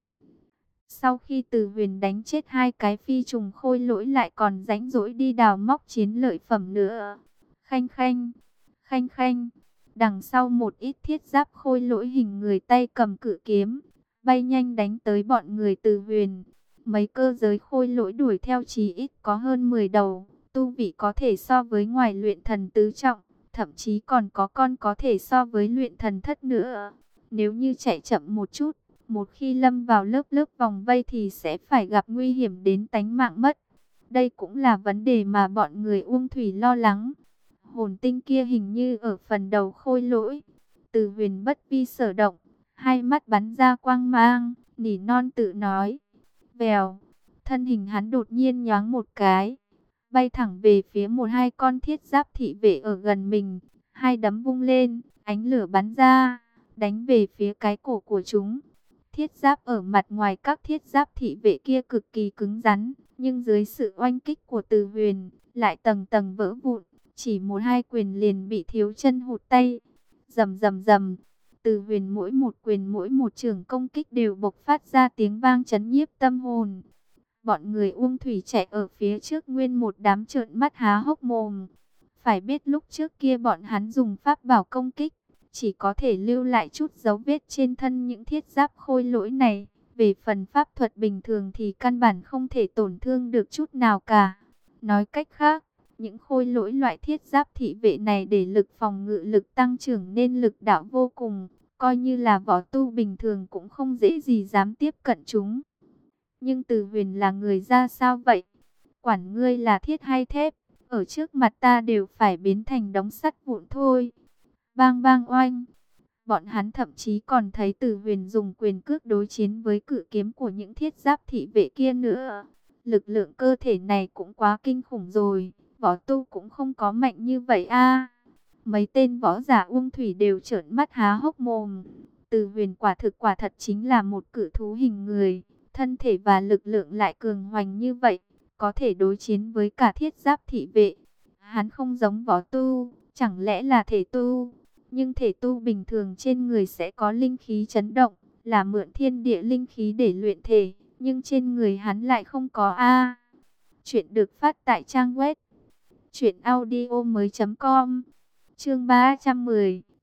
Speaker 1: Sau khi Từ Huyền đánh chết hai cái phi trùng khôi lỗi lại còn rảnh rỗi đi đào móc chiến lợi phẩm nữa. Khanh khanh, khanh khanh, đằng sau một ít thiết giáp khôi lỗi hình người tay cầm cự kiếm, bay nhanh đánh tới bọn người Từ Huyền. Mấy cơ giới khôi lỗi đuổi theo chí ít có hơn mười đầu, tu vị có thể so với ngoài luyện thần tứ trọng, thậm chí còn có con có thể so với luyện thần thất nữa. Nếu như chạy chậm một chút, một khi lâm vào lớp lớp vòng vây thì sẽ phải gặp nguy hiểm đến tánh mạng mất. Đây cũng là vấn đề mà bọn người Uông Thủy lo lắng. Hồn tinh kia hình như ở phần đầu khôi lỗi. Từ Huyền bất vi sở động, hai mắt bắn ra quang mang, nỉ non tự nói. Vèo, thân hình hắn đột nhiên nhoáng một cái, bay thẳng về phía một hai con thiết giáp thị vệ ở gần mình. Hai đấm vung lên, ánh lửa bắn ra, đánh về phía cái cổ của chúng. Thiết giáp ở mặt ngoài các thiết giáp thị vệ kia cực kỳ cứng rắn, nhưng dưới sự oanh kích của Từ Huyền, lại tầng tầng vỡ vụn. Chỉ một hai quyền liền bị thiếu chân hụt tay. Rầm rầm rầm, Từ Huyền mỗi một quyền mỗi một trường công kích đều bộc phát ra tiếng vang chấn nhiếp tâm hồn. Bọn người Uông Thủy chạy ở phía trước nguyên một đám trợn mắt há hốc mồm. Phải biết lúc trước kia bọn hắn dùng pháp bảo công kích, chỉ có thể lưu lại chút dấu vết trên thân những thiết giáp khôi lỗi này. Về phần pháp thuật bình thường thì căn bản không thể tổn thương được chút nào cả. Nói cách khác, những khôi lỗi loại thiết giáp thị vệ này để lực phòng ngự lực tăng trưởng nên lực đạo vô cùng. Coi như là võ tu bình thường cũng không dễ gì dám tiếp cận chúng. Nhưng Từ Huyền là người ra sao vậy? Quản ngươi là thiết hay thép, ở trước mặt ta đều phải biến thành đống sắt vụn thôi. Bang bang oanh. Bọn hắn thậm chí còn thấy Từ Huyền dùng quyền cước đối chiến với cự kiếm của những thiết giáp thị vệ kia nữa. Lực lượng cơ thể này cũng quá kinh khủng rồi, võ tu cũng không có mạnh như vậy a. Mấy tên võ giả Uông Thủy đều trợn mắt há hốc mồm. Từ Huyền quả thực quả thật chính là một cự thú hình người, thân thể và lực lượng lại cường hoành như vậy, có thể đối chiến với cả thiết giáp thị vệ. Hắn không giống võ tu, chẳng lẽ là thể tu? Nhưng thể tu bình thường trên người sẽ có linh khí chấn động, là mượn thiên địa linh khí để luyện thể, nhưng trên người hắn lại không có a. Chuyện được phát tại trang web truyện audio mới chấm com. Chương ba trăm mười,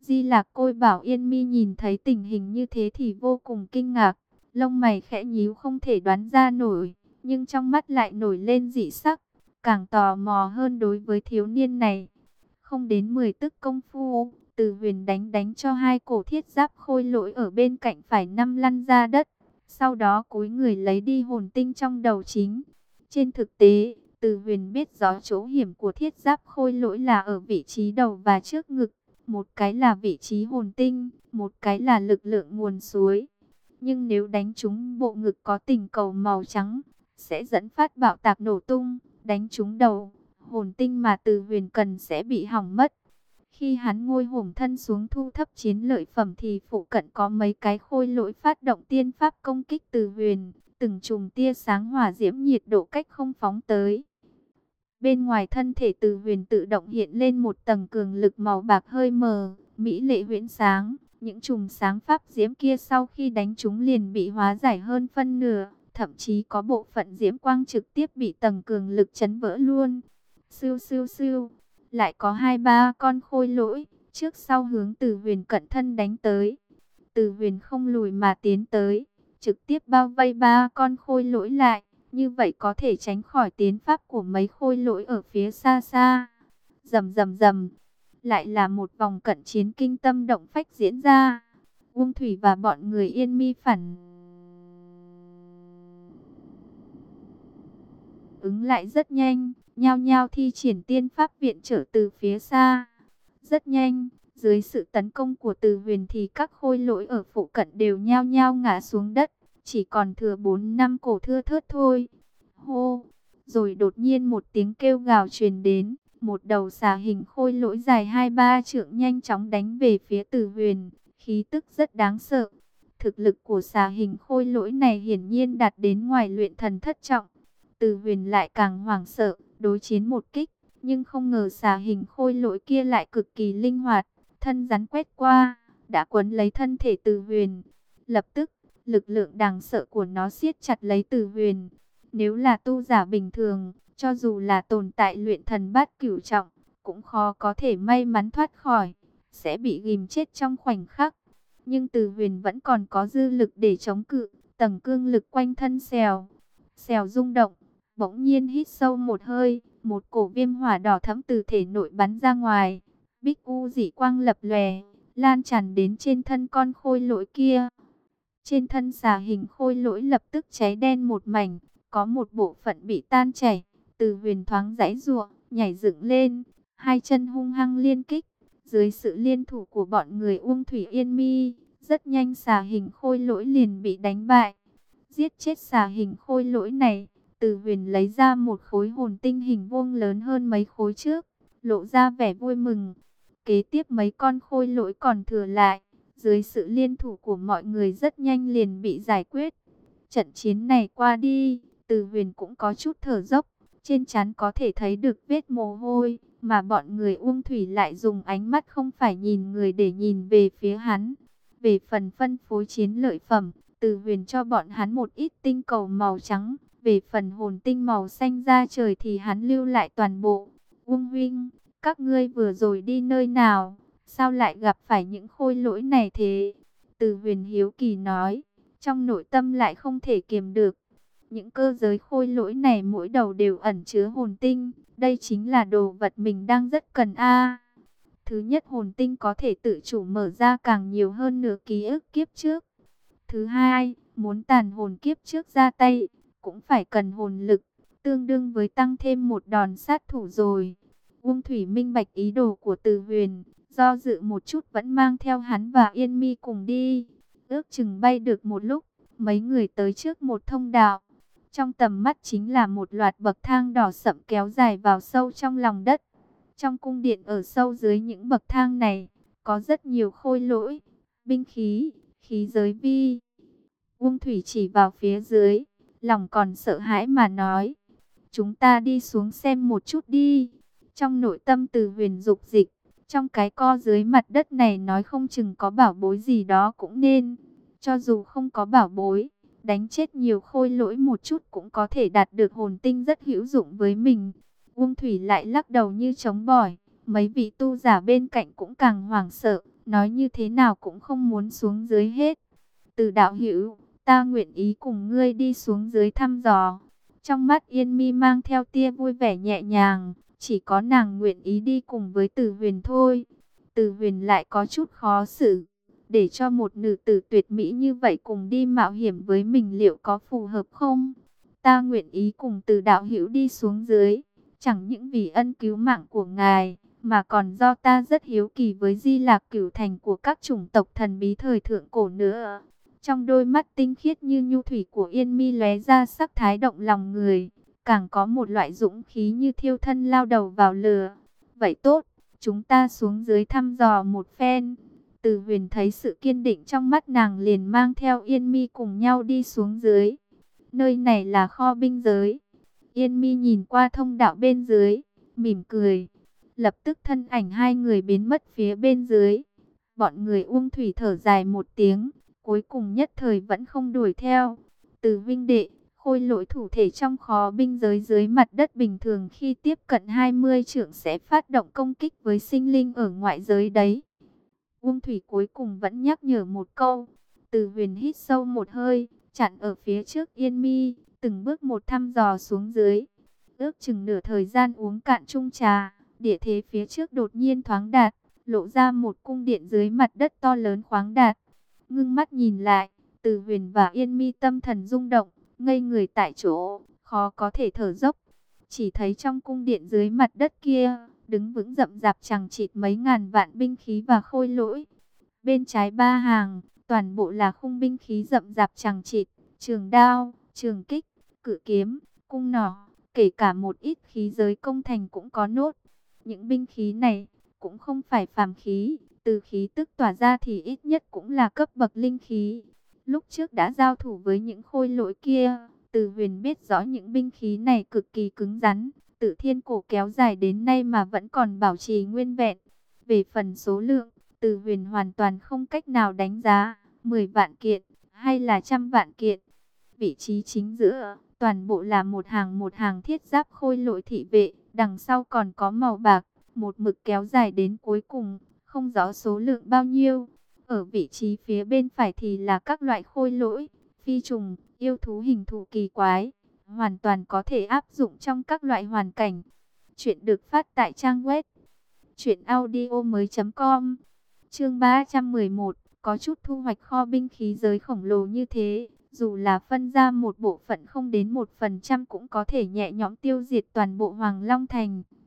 Speaker 1: Di Lạc Côi bảo Yên Mi nhìn thấy tình hình như thế thì vô cùng kinh ngạc, lông mày khẽ nhíu không thể đoán ra nổi, nhưng trong mắt lại nổi lên dị sắc, càng tò mò hơn đối với thiếu niên này. Không đến mười tức công phu, Từ Huyền đánh đánh cho hai cổ thiết giáp khôi lỗi ở bên cạnh phải năm lăn ra đất, sau đó cúi người lấy đi hồn tinh trong đầu chính. Trên thực tế, Từ Huyền biết rõ chỗ hiểm của thiết giáp khôi lỗi là ở vị trí đầu và trước ngực, một cái là vị trí hồn tinh, một cái là lực lượng nguồn suối. Nhưng nếu đánh trúng bộ ngực có tình cầu màu trắng, sẽ dẫn phát bạo tạc nổ tung, đánh trúng đầu, hồn tinh mà Từ Huyền cần sẽ bị hỏng mất. Khi hắn ngồi hổm thân xuống thu thấp chiến lợi phẩm thì phụ cận có mấy cái khôi lỗi phát động tiên pháp công kích Từ Huyền, từng chùm tia sáng hỏa diễm nhiệt độ cách không phóng tới. Bên ngoài thân thể Từ Huyền tự động hiện lên một tầng cường lực màu bạc hơi mờ, mỹ lệ huyễn sáng. Những chùm sáng pháp diễm kia sau khi đánh chúng liền bị hóa giải hơn phân nửa, thậm chí có bộ phận diễm quang trực tiếp bị tầng cường lực chấn vỡ luôn. Siêu siêu siêu, lại có hai ba con khôi lỗi, trước sau hướng Từ Huyền cận thân đánh tới. Từ Huyền không lùi mà tiến tới, trực tiếp bao vây ba con khôi lỗi lại. Như vậy có thể tránh khỏi tiến pháp của mấy khôi lỗi ở phía xa xa. Rầm rầm rầm, lại là một vòng cận chiến kinh tâm động phách diễn ra. Uông Thủy và bọn người Yên Mi phản ứng lại rất nhanh, nhao nhao thi triển tiên pháp viện trở từ phía xa. Rất nhanh, dưới sự tấn công của Từ Huyền thì các khôi lỗi ở phụ cận đều nhao nhao ngã xuống đất, chỉ còn thừa bốn năm cổ thưa thớt thôi. Hô, rồi đột nhiên một tiếng kêu gào truyền đến, một đầu xà hình khôi lỗi dài hai ba trượng nhanh chóng đánh về phía Từ Huyền, khí tức rất đáng sợ. Thực lực của xà hình khôi lỗi này hiển nhiên đạt đến ngoài luyện thần thất trọng. Từ Huyền lại càng hoảng sợ, đối chiến một kích, nhưng không ngờ xà hình khôi lỗi kia lại cực kỳ linh hoạt, thân rắn quét qua, đã quấn lấy thân thể Từ Huyền. Lập tức, lực lượng đáng sợ của nó siết chặt lấy Từ Huyền. Nếu là tu giả bình thường, cho dù là tồn tại luyện thần bát cửu trọng, cũng khó có thể may mắn thoát khỏi, sẽ bị ghim chết trong khoảnh khắc. Nhưng Từ Huyền vẫn còn có dư lực để chống cự, tầng cương lực quanh thân xèo, xèo rung động, bỗng nhiên hít sâu một hơi, một cổ viêm hỏa đỏ thẫm từ thể nội bắn ra ngoài, bích u dị quang lập lòe, lan tràn đến trên thân con khôi lỗi kia. Trên thân xà hình khôi lỗi lập tức cháy đen một mảnh, có một bộ phận bị tan chảy. Từ Huyền thoáng giãy giụa, nhảy dựng lên, hai chân hung hăng liên kích. Dưới sự liên thủ của bọn người Uông Thủy Yên Mi, rất nhanh xà hình khôi lỗi liền bị đánh bại. Giết chết xà hình khôi lỗi này, Từ Huyền lấy ra một khối hồn tinh hình vuông lớn hơn mấy khối trước, lộ ra vẻ vui mừng. Kế tiếp mấy con khôi lỗi còn thừa lại, dưới sự liên thủ của mọi người rất nhanh liền bị giải quyết. Trận chiến này qua đi, Từ Huyền cũng có chút thở dốc, trên trán có thể thấy được vết mồ hôi, mà bọn người Uông Thủy lại dùng ánh mắt không phải nhìn người để nhìn về phía hắn. Về phần phân phối chiến lợi phẩm, Từ Huyền cho bọn hắn một ít tinh cầu màu trắng, về phần hồn tinh màu xanh da trời thì hắn lưu lại toàn bộ. Uông huynh, các ngươi vừa rồi đi nơi nào? Sao lại gặp phải những khôi lỗi này thế? Từ Huyền hiếu kỳ nói, trong nội tâm lại không thể kiềm được. Những cơ giới khôi lỗi này mỗi đầu đều ẩn chứa hồn tinh, đây chính là đồ vật mình đang rất cần a. Thứ nhất, hồn tinh có thể tự chủ mở ra càng nhiều hơn nửa ký ức kiếp trước. Thứ hai, muốn tàn hồn kiếp trước ra tay, cũng phải cần hồn lực, tương đương với tăng thêm một đòn sát thủ rồi. Uông Thủy minh bạch ý đồ của Từ Huyền, do dự một chút vẫn mang theo hắn và Yên Mi cùng đi. Ước chừng bay được một lúc, mấy người tới trước một thông đạo. Trong tầm mắt chính là một loạt bậc thang đỏ sậm kéo dài vào sâu trong lòng đất. Trong cung điện ở sâu dưới những bậc thang này, có rất nhiều khôi lỗi, binh khí, khí giới vi. Uông Thủy chỉ vào phía dưới, lòng còn sợ hãi mà nói, chúng ta đi xuống xem một chút đi. Trong nội tâm Từ Huyền dục dịch, trong cái co dưới mặt đất này nói không chừng có bảo bối gì đó cũng nên. Cho dù không có bảo bối, đánh chết nhiều khôi lỗi một chút cũng có thể đạt được hồn tinh rất hữu dụng với mình. Uông Thủy lại lắc đầu như chống bỏi, mấy vị tu giả bên cạnh cũng càng hoảng sợ, nói như thế nào cũng không muốn xuống dưới hết. Từ đạo hữu, ta nguyện ý cùng ngươi đi xuống dưới thăm dò. Trong mắt Yên Mi mang theo tia vui vẻ nhẹ nhàng, chỉ có nàng nguyện ý đi cùng với Từ Huyền thôi. Từ Huyền lại có chút khó xử, để cho một nữ tử tuyệt mỹ như vậy cùng đi mạo hiểm với mình liệu có phù hợp không? Ta nguyện ý cùng Từ đạo hữu đi xuống dưới, chẳng những vì ân cứu mạng của ngài, mà còn do ta rất hiếu kỳ với Di Lạc Cửu Thành của các chủng tộc thần bí thời thượng cổ nữa. Trong đôi mắt tinh khiết như nhu thủy của Yên Mi lóe ra sắc thái động lòng người, càng có một loại dũng khí như thiêu thân lao đầu vào lửa. Vậy tốt, chúng ta xuống dưới thăm dò một phen. Từ Huyền thấy sự kiên định trong mắt nàng liền mang theo Yên Mi cùng nhau đi xuống dưới. Nơi này là kho binh giới. Yên Mi nhìn qua thông đạo bên dưới, mỉm cười. Lập tức thân ảnh hai người biến mất phía bên dưới. Bọn người Uông Thủy thở dài một tiếng, cuối cùng nhất thời vẫn không đuổi theo. Từ huynh đệ, khôi lỗi thủ thể trong kho binh giới dưới mặt đất bình thường khi tiếp cận hai mươi trượng sẽ phát động công kích với sinh linh ở ngoại giới đấy. Uông Thủy cuối cùng vẫn nhắc nhở một câu. Từ Huyền hít sâu một hơi, chặn ở phía trước Yên Mi, từng bước một thăm dò xuống dưới. Ước chừng nửa thời gian uống cạn chung trà, địa thế phía trước đột nhiên thoáng đạt, lộ ra một cung điện dưới mặt đất to lớn khoáng đạt. Ngưng mắt nhìn lại, Từ Huyền và Yên Mi tâm thần rung động, ngây người tại chỗ, khó có thể thở dốc. Chỉ thấy trong cung điện dưới mặt đất kia, đứng vững rậm rạp chằng chịt mấy ngàn vạn binh khí và khôi lỗi. Bên trái ba hàng, toàn bộ là khung binh khí rậm rạp chằng chịt, trường đao, trường kích, cự kiếm, cung nỏ, kể cả một ít khí giới công thành cũng có nốt. Những binh khí này cũng không phải phàm khí, từ khí tức tỏa ra thì ít nhất cũng là cấp bậc linh khí. Lúc trước đã giao thủ với những khôi lỗi kia, Từ Huyền biết rõ những binh khí này cực kỳ cứng rắn, từ thiên cổ kéo dài đến nay mà vẫn còn bảo trì nguyên vẹn. Về phần số lượng, Từ Huyền hoàn toàn không cách nào đánh giá, mười vạn kiện hay là trăm vạn kiện. Vị trí chính giữa, toàn bộ là một hàng một hàng thiết giáp khôi lỗi thị vệ, đằng sau còn có màu bạc, một mực kéo dài đến cuối cùng, không rõ số lượng bao nhiêu. Ở vị trí phía bên phải thì là các loại khôi lỗi, phi trùng, yêu thú hình thù kỳ quái, hoàn toàn có thể áp dụng trong các loại hoàn cảnh. Chuyện được phát tại trang web truyện audio mới chấm com. Chương ba trăm mười một, có chút thu hoạch kho binh khí giới khổng lồ như thế, dù là phân ra một bộ phận không đến một phần trăm cũng có thể nhẹ nhõm tiêu diệt toàn bộ Hoàng Long Thành.